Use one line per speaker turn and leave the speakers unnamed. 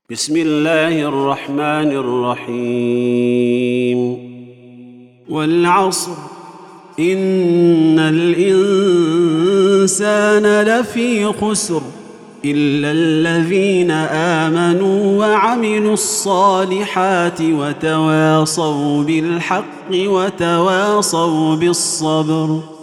بسم الله الرحمن الرحيم والعصر إن الإنسان لفي خسر إلا الذين آمنوا وعملوا الصالحات وتواصوا بالحق وتواصوا بالصبر.